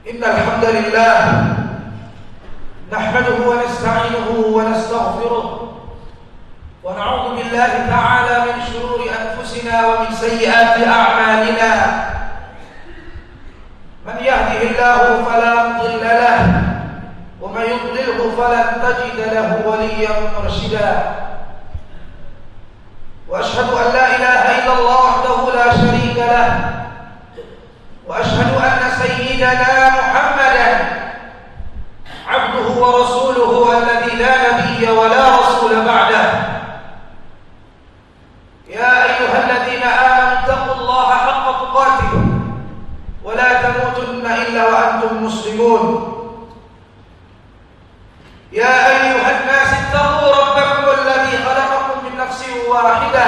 إن الحمد لله نحمده ونستعينه ونستغفره ونعوذ بالله تعالى من شرور أنفسنا ومن سيئات أعمالنا من يهده الله فلا مضل له ومن يضلله فلن تجد له وليا مرشدا وأشهد أن لا إله إلا الله وحده لا شريك له وأشهد أن سيدنا محمدا عبده ورسوله الذي لا نبي ولا رسول بعده يا أيها الذين آمنوا اتقوا الله حق تقاته ولا تموتن إلا وأنتم مسلمون يا أيها الناس اتقوا ربكم الذي خلقكم من نفس واحدة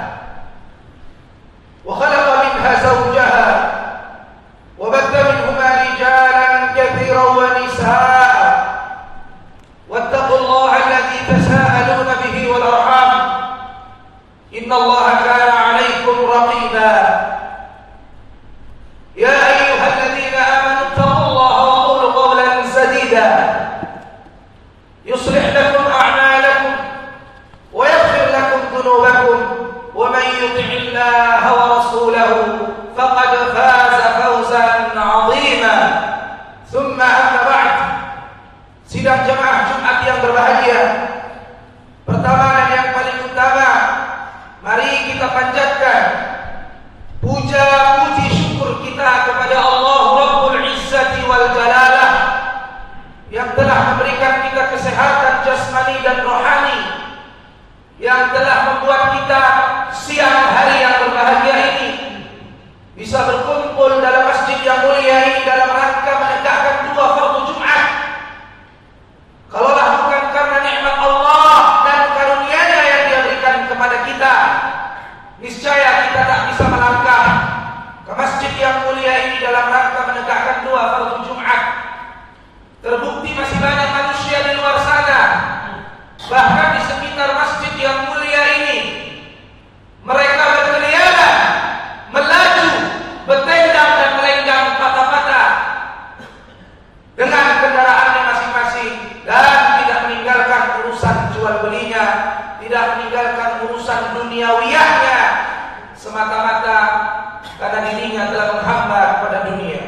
وخلق منها زوجها وبث منهما رجالا كثيرا ونساء واتقوا الله الذي تساءلون به والأرحام إن الله كان عليكم رقيبا يا أيها الذين آمنوا اتقوا الله وقولوا قولا سديدا يصلح لكم أعمالكم ويغفر لكم ذنوبكم ومن يطع الله ورسوله فقد فاز فوزا عظيما ثم أما بعد. Sidang jemaah Jumat yang berbahagia, pertama dan yang paling utama, mari kita panjatkan puja puji syukur kita kepada Allah Rabbul Izzati wal Jalalah yang telah memberikan kita kesehatan jasmani dan rohani, yang telah membuat kita siang hari yang berbahagia ini bisa berkumpul dalam masjid yang mulia ini dalam rangka menegakkan dua fardu Jumat. Kalaulah bukan karena nikmat Allah dan karunia-Nya yang Dia berikan kepada kita, niscaya kita tak bisa melangkah ke masjid yang mulia ini dalam rangka menegakkan dua fardu Jumat. Terbukti masih banyak manusia di luar sana, bahkan di sekitar masjid yang mulia ini, mereka berkeliaran, melaju, bertendang dan melenggang patah-patah dengan kendaraannya masing-masing dan tidak meninggalkan urusan jual belinya, tidak meninggalkan urusan duniawiyahnya, semata-mata karena dirinya telah menghamba kepada dunia.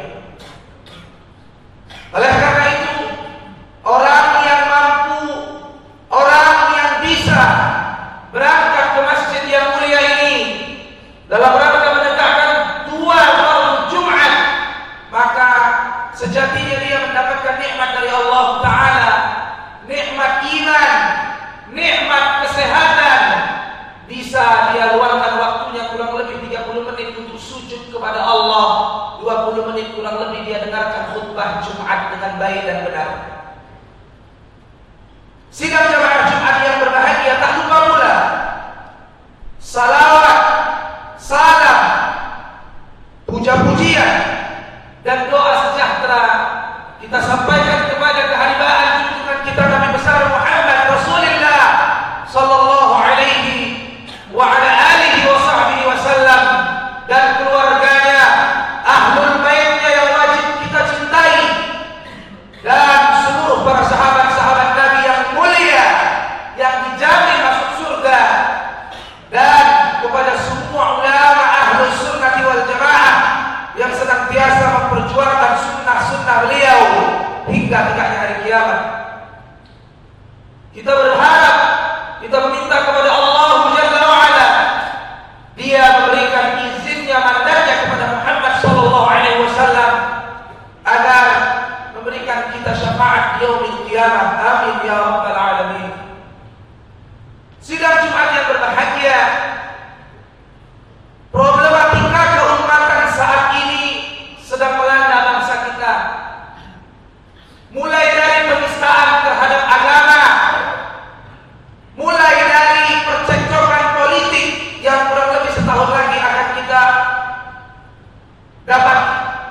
Oleh karena itu, orang yang mampu, orang yang bisa berangkat ke masjid yang mulia ini dalam rangka menegakkan dua fardu Jumat, maka sejatinya dia mendapatkan nikmat dari Allah Ta'ala, nikmat iman, nikmat kesehatan. Bisa dia luangkan waktunya kurang lebih 30 menit untuk sujud kepada Allah, 20 menit kurang lebih dia dengarkan khutbah Jumat dengan baik dan benar. Sidang jemaah Jumat yang berbahagia, tak lupa pula salawat, salam, puja-pujian dan doa sejahtera kita sampaikan kepada keharibaan junjungan kita Nabi besar Muhammad Rasulullah sallallahu alaihi wa ala alihi wa sahbihi wasallam dan keluarganya, ahlul baitnya yang wajib kita cintai, dan seluruh para sahabat-sahabat Nabi yang mulia yang dijamin masuk surga, dan kepada semua ulama ahlus sunnati wal jamaah yang senantiasa memperjuangkan sunnah-sunnah beliau hingga tegaknya hari kiamat. Kita berharap, kita meminta kepada Allah Jalla wa'ala, Dia memberikan izinnya, mandatnya kepada Muhammad sallallahu alaihi wasallam agar memberikan kita syafaat yaumil qiyamah. Amin ya rabbal alamin. Sidang Jumat yang berbahagia, problematika keumatan saat ini sedang melanda bangsa kita, mulai dari penistaan terhadap agama, mulai dari percekcokan politik yang kurang lebih setahun lagi akan kita dapat.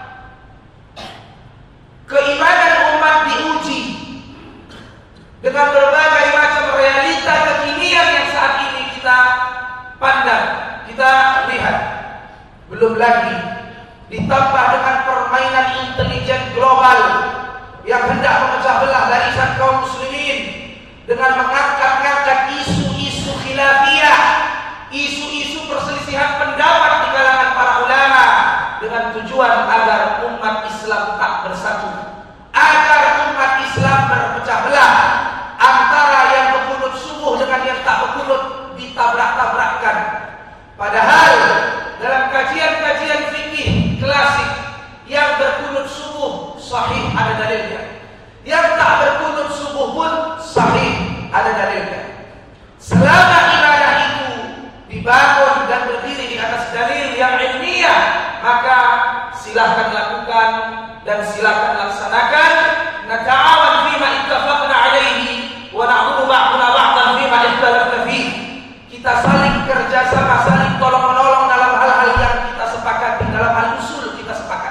Keimanan umat diuji dengan berbagai macam realita kekinian yang saat ini kita pandang, kita lihat. Belum lagi ditambah dengan permainan intelijen global barisan kaum muslimin dengan mengangkat-ngangkat isu-isu khilafiyah, isu-isu perselisihan pendapat di kalangan para ulama dengan tujuan agar umat Islam tak bersatu, agar umat Islam berpecah belah antara yang berkunut subuh dengan yang tak berkunut, ditabrak-tabrakkan. Padahal dalam kajian-kajian fikih klasik, yang berkunut subuh sahih ada dalilnya, yang tak berkunut subuh pun sahih ada dalilnya. Selama ibadah itu dibangun dan berdiri di atas dalil yang ilmiah, maka silahkan lakukan dan silahkan laksanakan. Nata'awan fima ittafaqna alaihi wa na'budu ba'duna ba'dan fima ikhtalafna fihi. Kita saling kerjasama, saling tolong-menolong dalam hal-hal yang kita sepakati, dalam hal usul kita sepakat.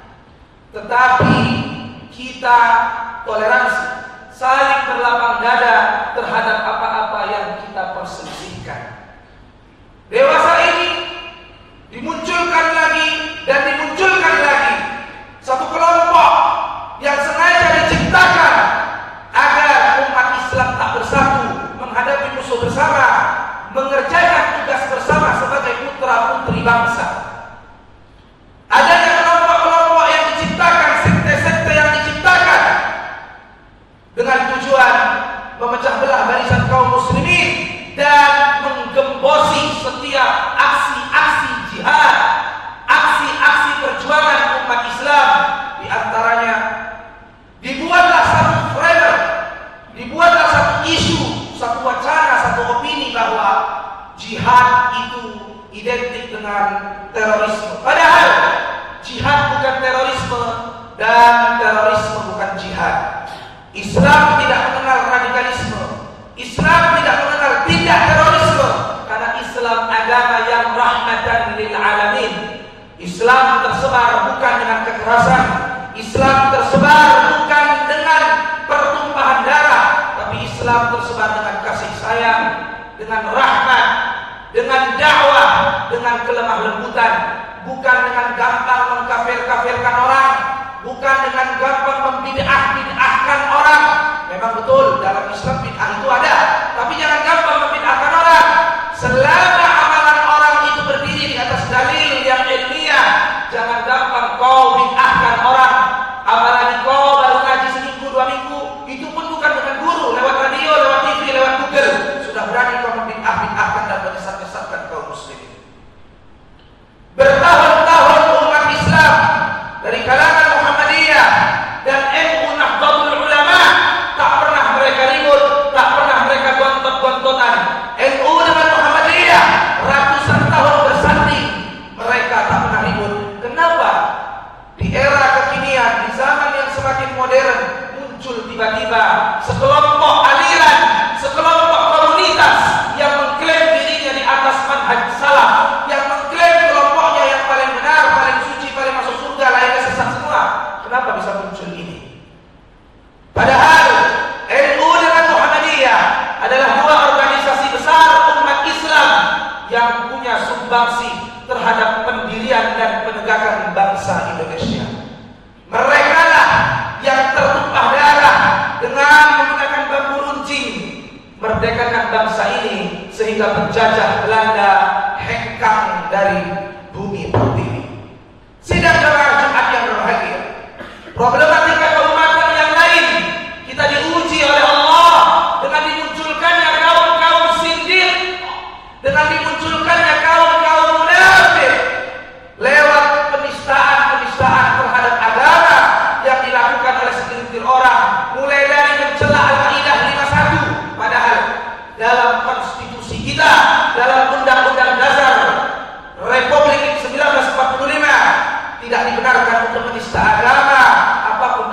Tetapi kita toleransi, saling berlapang dada terhadap apa-apa yang kita perselisihkan. Dewasa ini dimunculkan lagi dan dimunculkan lagi satu kelompok yang sengaja diciptakan agar umat Islam tak bersatu, menghadapi musuh bersama, mengerjakan tugas bersama sebagai putra-putri bangsa. Adanya kelompok-kelompok yang diciptakan, sekte-sekte yang diciptakan dengan tujuan memecah belah barisan kaum muslimin dan menggembosi setiap aksi-aksi jihad, aksi-aksi perjuangan umat Islam. Di antaranya dibuatlah satu framer, dibuatlah satu isu, satu wacana, satu opini bahwa jihad itu identik dengan terorisme. Padahal jihad bukan terorisme dan terorisme bukan jihad. Islam tidak mengenal radikalisme, Islam tidak mengenal tindak terorisme, karena Islam agama yang rahmatan lil alamin. Islam tersebar bukan dengan kekerasan, Islam tersebar bukan dengan pertumpahan darah, tapi Islam tersebar dengan kasih sayang, dengan rahmat, dengan dakwah, dengan kelemah lembutan, bukan dengan gampang mengkafir-kafirkan orang, bukan dengan gampang membid'ah-bid'ahkan orang. Memang betul dalam Islam bid'ah itu ada, tapi jangan gampang membid'ahkan orang. Selama amalan orang itu berdiri di atas dalil yang ilmiah, jangan gampang kau bid'ahkan orang. Apalagi kau baru ngaji seminggu 2 minggu, itu pun bukan dengan guru, lewat radio, lewat TV, lewat Google, sudah berani kau membid'ah-bid'ahkan dan menyesat-nyesatkan kaum muslimin. Bertahun-tahun umat Islam dari kalangan Muhammadiyah dan NU Nahdlatul Ulama tak pernah mereka ribut, tak pernah mereka gontot-gontotan. NU dengan Muhammadiyah ratusan tahun bersanding, mereka tak pernah ribut. Kenapa? Di era kekinian, di zaman yang semakin modern, muncul tiba-tiba sekelompok aliran, sekelompok komunitas yang mengklaim dirinya di atas manhaj salaf, yang mengklaim kelompoknya yang paling benar, paling suci, paling masuk surga, lainnya sesat semua. Kenapa bisa muncul ini? Padahal NU dengan Muhammadiyah adalah 2 organisasi besar umat Islam yang punya sumbangsi terhadap pendirian dan penegakan bangsa Indonesia. Mereka lah yang tertumpah darah dengan menggunakan bambu runcing merdekakan bangsa ini sehingga penjajah Belanda hengkang dari bumi pertiwi. Sidang jamaah Jumat yang berbahagia, problematika keumatan yang lain kita diuji oleh Allah dengan dimunculkannya kaum-kaum sindir, dengan dimunculkannya kaum-kaum munafik lewat penistaan-penistaan terhadap agama yang dilakukan oleh segelintir orang, mulai dari mencela Al-Maidah 51, padahal dalam konstitusi kita, dalam Undang-Undang Dasar Republik 1945 tidak dibenarkan untuk menista agama apapun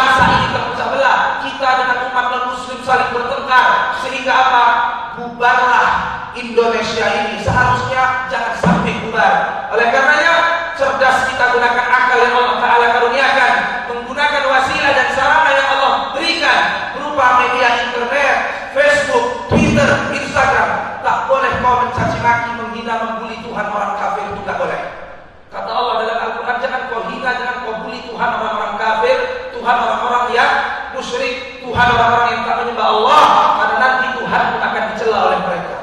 bangsa ini terpecah belah, kita dengan umat non-muslim saling bertengkar, sehingga apa? Bubarlah Indonesia ini. Seharusnya jangan sampai bubar. Oleh karenanya, cerdas kita gunakan akal yang Allah Ta'ala karuniakan, menggunakan wasilah dan sarana yang Allah berikan berupa media internet, Facebook, Twitter, Instagram. Tak boleh kau mencaci maki, menghina, membuli Tuhan orang kafir, itu tak boleh. Kata Allah dalam Al-Quran, jangan kau hina, jangan kau bully Tuhan orang-orang kafir, Tuhan orang-orang yang musyrik, Tuhan orang-orang yang tak menyembah Allah, karena nanti Tuhan pun akan dicela oleh mereka.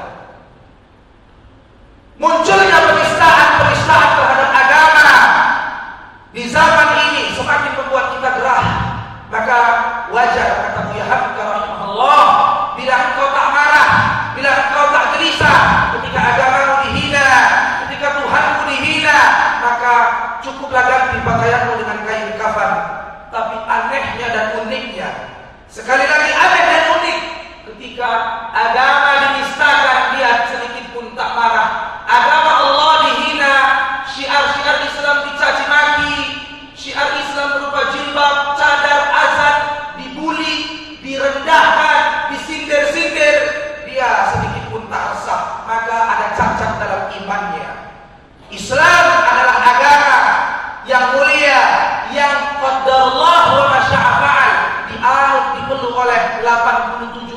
Munculnya penistaan terhadap agama di zaman ini semakin membuat kita gerah. Maka wajar, kata Buya Hamka rahimahullah, bila engkau tak marah, bila engkau tak gelisah ketika agamamu dihina, ketika Tuhanmu dihina, maka cukuplah ganti pakaianmu dengan kain kafan. Tapi anehnya dan uniknya, sekali lagi aneh dan unik, ketika agama dinistakan, dia sedikit pun tak marah. Agama Allah dihina, syiar-syiar Islam dicaci maki, syiar Islam berupa jilbab, cadar, azan dibuli, direndahkan, disindir-sindir, dia sedikit pun tak resah. Maka ada cacat dalam imannya. Islam adalah agama yang mulia, yang qadarullah wa ma syaa fa'al, dianut, dipeluk oleh 87,1%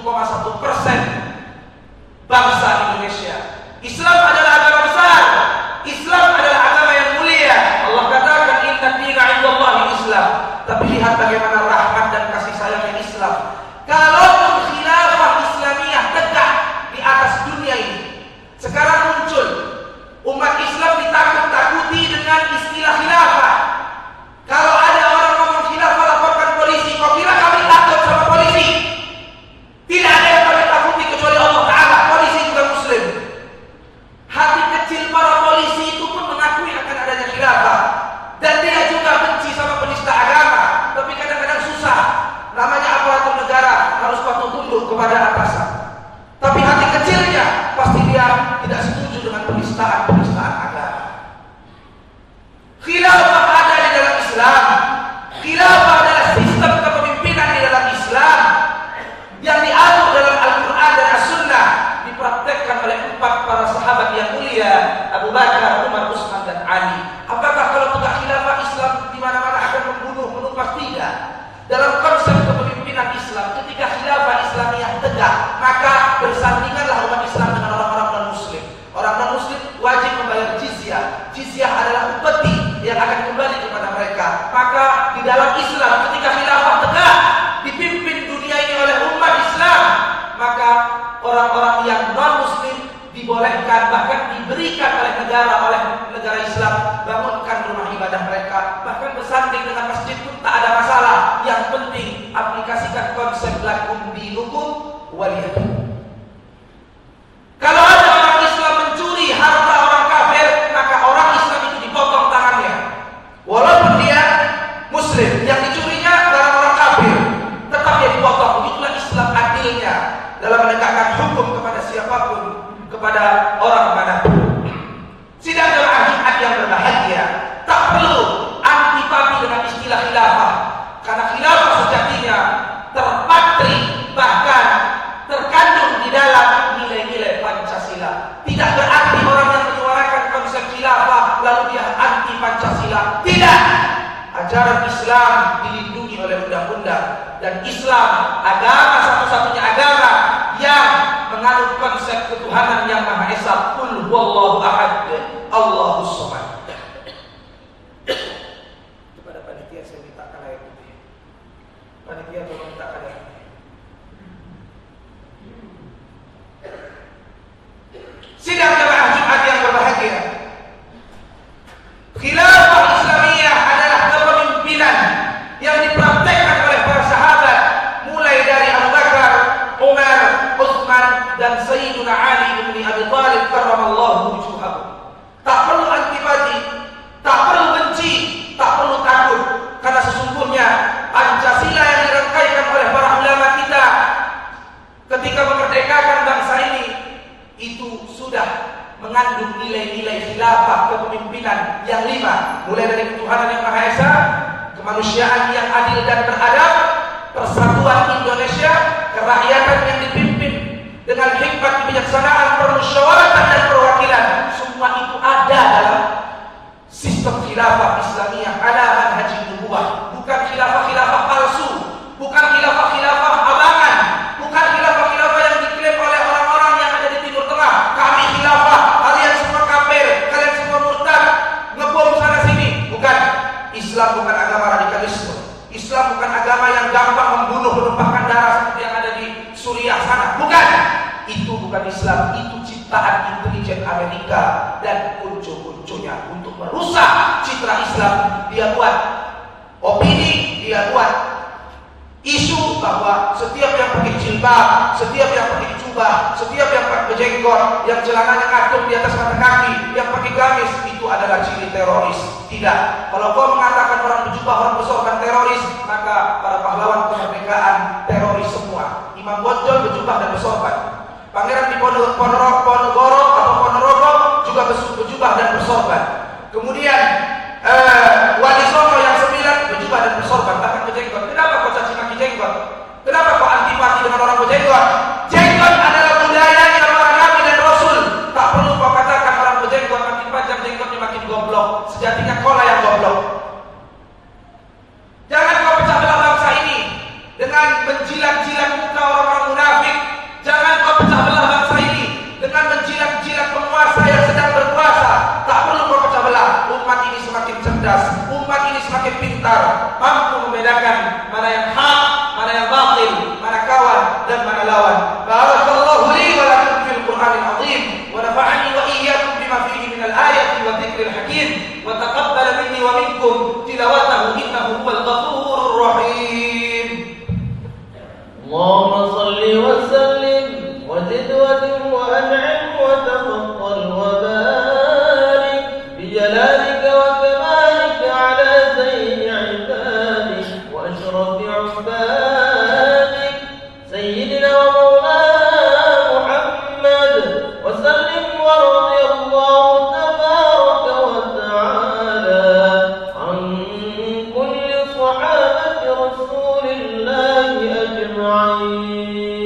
bangsa Indonesia. Islam adalah agama besar. Islam adalah agama yang mulia. Allah katakan inna dina 'indallahi Islam. Tapi lihat bagaimana rahmat dan kasih sayangnya Islam. Kalau khilafah Islamiyah tegak di atas dunia ini, sekarang muncul umat Islam ditakut-takuti dengan istilah khilafah. Kalau ada orang ngomong khilafah, laporkan polisi. Kau kira kami takut sama polisi? Tidak ada yang kami takuti kecuali Allah Ta'ala. Polisi juga muslim. Hati kecil para polisi itu pun mengakui akan adanya khilafah, dan dia juga benci sama penista agama. Tapi kadang-kadang susah. Namanya aparatur negara, harus patuh tunduk kepada atasan. Tapi hati kecilnya pasti dia tidak setuju dengan penistaan agama. Khilafah ada di dalam Islam. Khilafah adalah sistem kepemimpinan di dalam Islam yang diatur dalam Al-Quran dan As-Sunnah, dipraktekkan oleh 4 para sahabat yang mulia, Abu Bakar, Umar, Utsman, dan Ali. Apakah kalau tegak khilafah Islam di mana-mana akan membunuh, menumpas? Tidak. Dalam konsep kepemimpinan Islam, ketika khilafah Islamiyah tegak, maka bersandinganlah umat Islam dengan orang-orang non-muslim. Orang non-muslim wajib membayar jizyah. Jizyah adalah upeti yang akan kembali kepada mereka. Maka di dalam Islam, ketika khilafah tegak, dipimpin dunia ini oleh umat Islam, maka orang-orang yang non-muslim dibolehkan, bahkan diberikan oleh negara Islam, bangunkan rumah ibadah mereka, bahkan bersanding dengan masjid pun tak ada masalah. Yang penting aplikasikan konsep lakum dinukum waliyadin. Kalau ada orang Islam mencuri harta orang kafir, maka orang Islam itu dipotong tangannya, walaupun dia muslim. Yang dicurinya barang orang kafir, tetap dia dipotong. Itulah Islam adilnya dalam menegakkan hukum kepada siapapun, kepada orang manapun. Sidang jamaah Jumat yang berbahagia, tak perlu antipati dengan istilah khilafah, karena khilafah sejatinya terpatri, bahkan terkandung di dalam nilai-nilai Pancasila. Tidak berarti orang yang menyuarakan konsep khilafah lalu dia anti Pancasila. Tidak. Ajaran Islam dilindungi oleh undang-undang, dan Islam agama satu-satunya agama yang menganut konsep ketuhanan yang Maha Esa. Qul huwallahu ahad, Allahus samad. Kepada panitia saya minta air putih. Panitia tolong minta air putih. Sidang jamaah Jumat yang berbahagia, khilafah Islamiyah adalah kepemimpinan yang dipraktekkan oleh para sahabat, mulai dari Abu Bakar, Umar, Utsman, dan Sayyiduna Ali bin Abi Thalib karramallahu wujuhahu. Tak perlu antipati, tak perlu benci, tak perlu takut, karena sesungguhnya Pancasila yang dirangkaikan oleh para ulama kita ketika memerdekakan bangsa ini itu sudah mengandung nilai-nilai khilafah kepemimpinan yang 5, mulai dari ketuhanan yang Maha Esa, kemanusiaan yang adil dan beradab, terlibat kebijaksanaan, permusyawaratan dan perwakilan. Semua itu ada dalam sistem khilafah Islamiyah ala manhaj nubuwah. Bukan khilafah-khilafah palsu, bukan khilafah-khilafah abangan, bukan khilafah-khilafah yang diklaim oleh orang-orang yang ada di Timur Tengah. Kami khilafah, kalian semua kafir, kalian semua murtad, ngebom sana sini. Bukan. Islam bukan agama radikalisme. Islam bukan agama yang gampang membunuh, menumpahkan darah seperti yang ada di Suriah sana. Bukan. Itu bukan Islam, itu ciptaan intelijen Amerika dan kuncu-kuncunya untuk merusak citra Islam. Dia buat opini, dia buat isu bahwa setiap yang pakai jilbab, setiap yang pakai jubah, setiap yang pakai jenggot, yang celananya ngatung di atas mata kaki, yang pakai gamis, itu adalah ciri teroris. Tidak. Kalau kau mengatakan orang berjubah, orang bersorban teroris, maka para pahlawan kemerdekaan teroris semua. Imam Bonjol berjubah dan bersorban. Pangeran di Ponorogo atau Ponorogo juga berjubah dan bersorban. Kemudian Wali Songo yang 9 berjubah dan bersorban, bahkan berjenggot. Kenapa kau caci maki jenggot? Kenapa kau antipati dengan orang berjenggot? Jenggot adalah budayanya para nabi dan rasul. Tak perlu kau katakan orang berjenggot makin panjang jenggotnya makin goblok. Sejatinya kau lah yang goblok. Jangan kau pecah belah bangsa ini dengan menjilat-jilat muka orang-orang munafik. Jangan kau pecah belah bangsa ini dengan menjilat-jilat penguasa yang sedang berkuasa. Tak perlu kau pecah belah. Umat ini semakin cerdas, umat ini semakin pintar, mampu membedakan mana yang hak, mana yang batil, mana kawan dan mana lawan. Barakallahu li wa lakum fil Qur'anil azim wa nafa'ani wa iyyakum bima fihi minal ayati wa dzikril hakim wa taqabbal minni wa minkum tilawatahu innahu huwal ghafurur rahim. Allahumma shalli wa sallim wa zid wa dim wa an'im wa tafaddal wa barik bi jalalika wa kamalika ala sayyidi ibadik wa ashrafi ibadik sayyidina wa maulana Muhammad wa sallim wa radiyallahu tabaraka wa ta'ala an kulli sahabati rasulillahi ajma'in.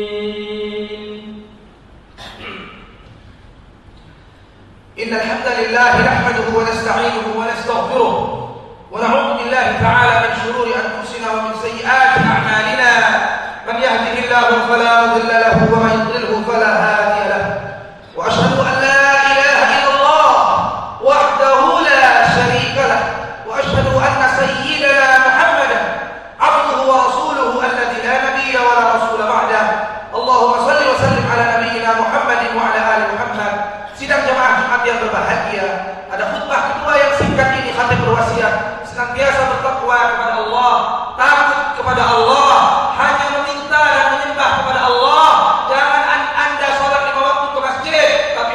إن الحمد لله نحمده ونستعينه ونستغفره ونعوذ بالله تعالى من شرور أنفسنا ومن سيئات أعمالنا. من يهده الله فلا مضل له ومن يضلله فلا هادي له. وأشهد أن لا إله إلا الله وحده لا شريك له. وأشهد أن سيدنا محمدا عبده ورسوله الذي لا نبي ولا رسول بعده. اللهم صل وسلم على نبينا محمد وعلى آل محمد. Sidang jemaah Jumat yang berbahagia, ada khutbah kedua yang singkat ini khatib berwasiat senantiasa bertakwa kepada Allah, takut kepada Allah, hanya meminta dan menyembah kepada Allah. Jangan Anda sholat 5 waktu ke masjid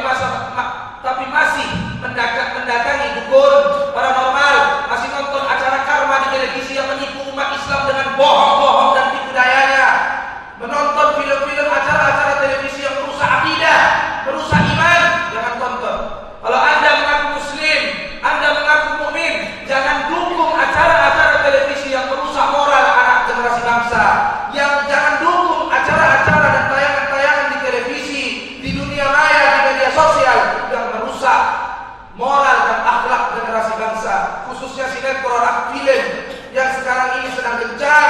tapi masih mendatangi dukun paranormal, masih nonton acara karma di televisi yang menipu umat Islam dengan bohong-bohong dan tipu dayanya, menonton film-film acara-acara televisi yang merusak akidah, merusak iman. Jangan tonton. Kalau Anda mengaku muslim, Anda mengaku mukmin, jangan dukung acara-acara televisi yang merusak moral anak generasi bangsa. Jangan dukung acara-acara dan tayangan-tayangan di televisi, di dunia maya, di media sosial yang merusak moral dan akhlak generasi bangsa. Khususnya sinetron, film yang sekarang ini sedang gencar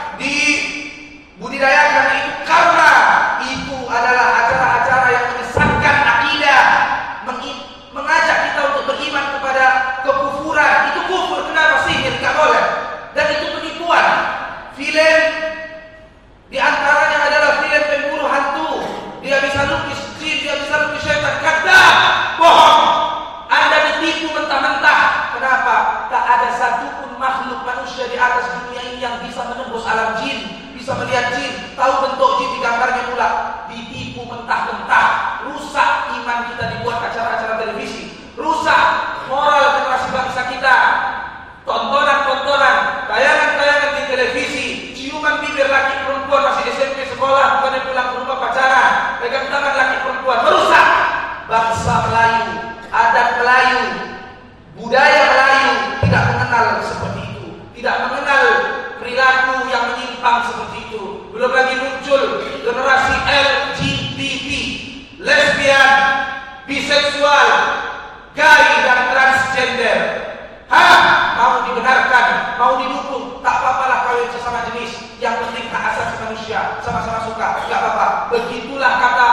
dibudidayakan, itu karena itu adalah acara-acara yang menyesatkan akidah, mengajak kita untuk beriman kepada kekufuran. Itu kufur. Kenapa? Sihir tidak boleh. Dan itu penipuan. Film di antaranya adalah film pemburu hantu. Dia bisa lukis jin, dia bisa lukis syaitan. Kata bohong. Anda ditipu mentah-mentah. Kenapa? Tak ada satupun makhluk manusia di atas dunia ini yang bisa menembus alam jin, bisa melihat jin, tahu bentuk jin, digambarnya pula. Ditipu mentah-mentah. Rusak iman kita dibuat acara-acara televisi, rusak moral generasi bangsa kita. Tontonan-tontonan, tayangan-tayangan di televisi, ciuman bibir laki perempuan masih SMP sekolah, bukannya pulang ke rumah pacaran, pegang tangan laki perempuan, merusak bangsa Melayu, adat Melayu, budaya Melayu. Tidak mengenal seperti itu, tidak mengenal perilaku yang menyimpang seperti itu. Belum lagi muncul generasi LGBT, manusia, sama-sama suka, nggak apa-apa. Begitulah kata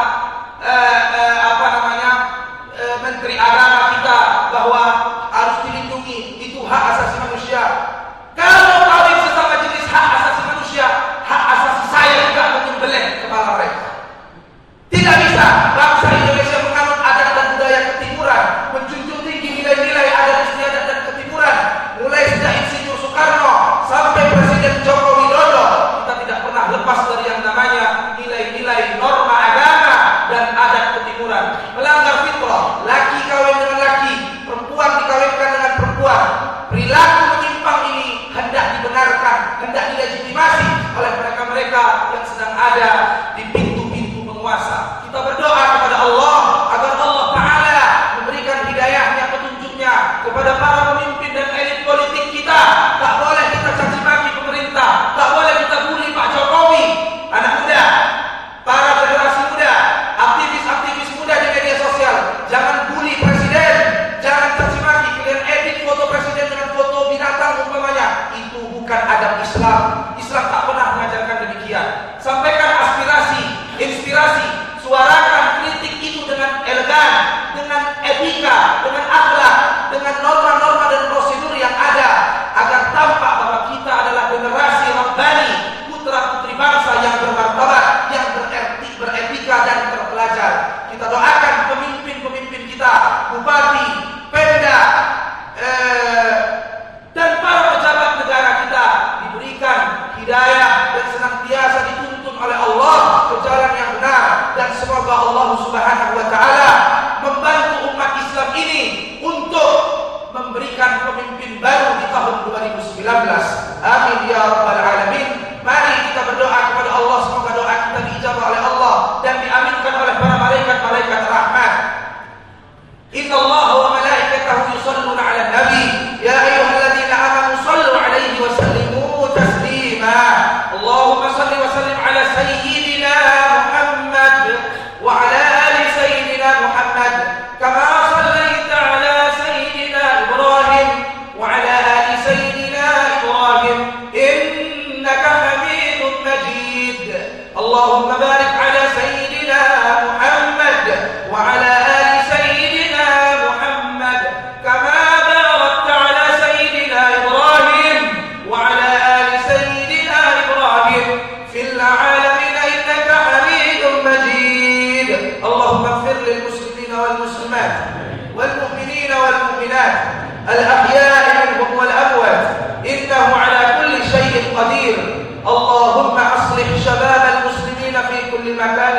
Menteri Agama kita bahwa harus dilindungi, itu hak asasi manusia. Kalau kawin sesama jenis hak asasi manusia, hak asasi saya juga menyembelih kepala mereka. Tidak bisa bangsa Indonesia menganut adat dan budaya ketimuran, menjunjung tinggi nilai-nilai adat istiadat dan ketimuran. Mulai sejak Insinyur Soekarno sampai Presiden Joko Widodo, kita tidak pernah lepas dari yang namanya nilai-nilai norma agama dan adat ketimuran. Melanggar fitrah, laki kawin dengan laki, perempuan dikawinkan dengan perempuan. Perilaku menyimpang ini hendak dibenarkan, hendak dilegitimasi oleh mereka-mereka yang sedang ada di pintu-pintu penguasa. Kita berdoa kepada Allah agar Allah Ta'ala memberikan hidayahnya, petunjuknya kepada para pemimpin dan elit politik kita. Tak boleh kita caci maki pemerintah, tak boleh kita bully Pak Jokowi. Anak muda, para generasi muda, aktivis-aktivis muda di media sosial, jangan bully presiden, jangan caci maki, kalian edit foto presiden dengan foto binatang umpamanya. Itu bukan adab Islam. Islam tak pernah mengajarkan demikian. Sampaikan aspirasi, inspirasi, suarakan kritik itu dengan elegan, dengan etika, dengan akhlak, dengan norma-norma dan prosedur yang ada, agar tampak bahwa kita adalah generasi Rabbani, putra-putri bangsa yang bermartabat, yang beretika dan terpelajar. Kita doakan pemimpin-pemimpin kita, bupati, pemda, dan para pejabat negara kita diberikan hidayah dan senantiasa dituntun oleh Allah ke jalan yang benar. Dan semoga Allah Subhanahu wa Ta'ala membantu umat Islam ini untuk memberikan pemimpin baru di tahun 2019. Amin ya rabbal alamin. Mari kita berdoa kepada Allah, semoga doa kita diijabah oleh Allah dan diaminkan oleh para malaikat-malaikat rahmat. Inna Allah wa malaikatahu yusalluna 'alan nabi ya ayyuhalladzina amanu sallu 'alaihi wa sallimu taslima. Allahumma salli wa sallim 'ala sayyidina Muhammad wa 'ala ali sayyidina Muhammad kama sallaita 'ala sayyidina Ibrahim wa 'ala ali sayyidina Ibrahim innaka Hamidum Majid. Allahumma barik 'ala sayyidina Muhammad wa 'ala ali sayyidina Muhammad kama barakta 'ala sayyidina Ibrahim wa 'ala ali sayyidina Ibrahim fil 'alamin innaka Hamidum Majid. Allahumma ighfir lil muslimina wal muslimat wal mu'minina wal mu'minat al-ahya'i minhum wal amwat innahu 'ala kulli shay'in qadir. Allahumma aslih shabab al-muslimina fi kulli makan